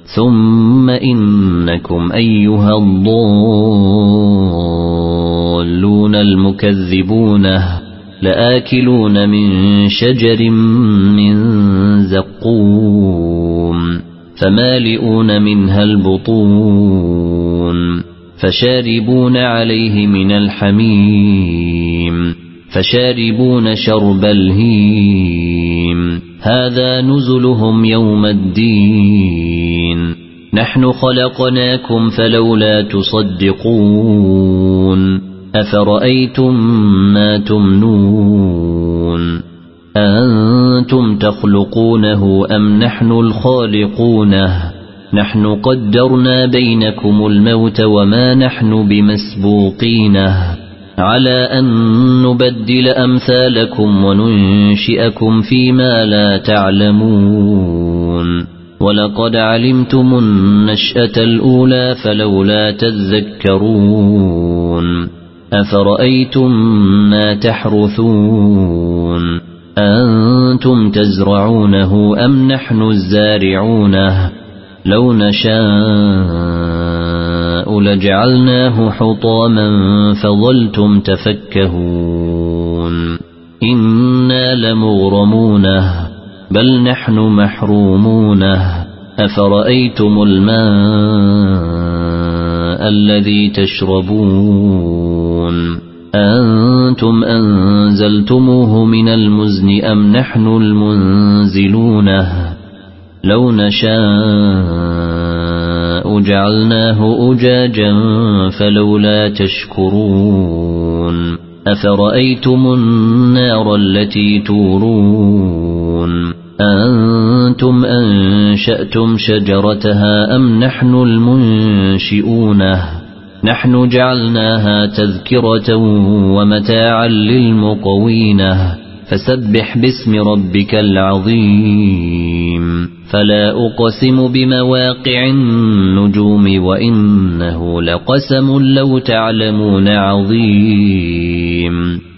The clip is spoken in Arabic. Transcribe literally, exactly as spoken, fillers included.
ثم إنكم أيها الضالون المكذبون لآكلون من شجر من زقوم فمالئون منها البطون فشاربون عليه من الحميم فشاربون شرب الهيم هذا نزلهم يوم الدين نحن خلقناكم فلولا تصدقون أفرأيتم ما تمنون أنتم تخلقونه أم نحن الخالقونه نحن قدرنا بينكم الموت وما نحن بمسبوقينه على أن نبدل أمثالكم وننشئكم فيما لا تعلمون ولقد علمتم النشأة الأولى فلولا تذكرون أفرأيتم ما تحرثون أنتم تزرعونه أم نحن الزارعونه لو نشاء لجعلناه حطاما فظلتم تفكهون إنا لمغرمونه بل نحن محرومونه أفرأيتم الماء الذي تشربون أنتم أنزلتموه من المزن أم نحن المنزلونه لو نشاء جعلناه أجاجا فلولا تشكرون أفرأيتم النار التي تورون أنتم أنشأتم شجرتها أم نحن المنشئونه نحن جعلناها تذكرة ومتاعا للمقوينه فسبح باسم ربك العظيم فلا أقسم بمواقع النجوم وإنه لقسم لو تعلمون عظيم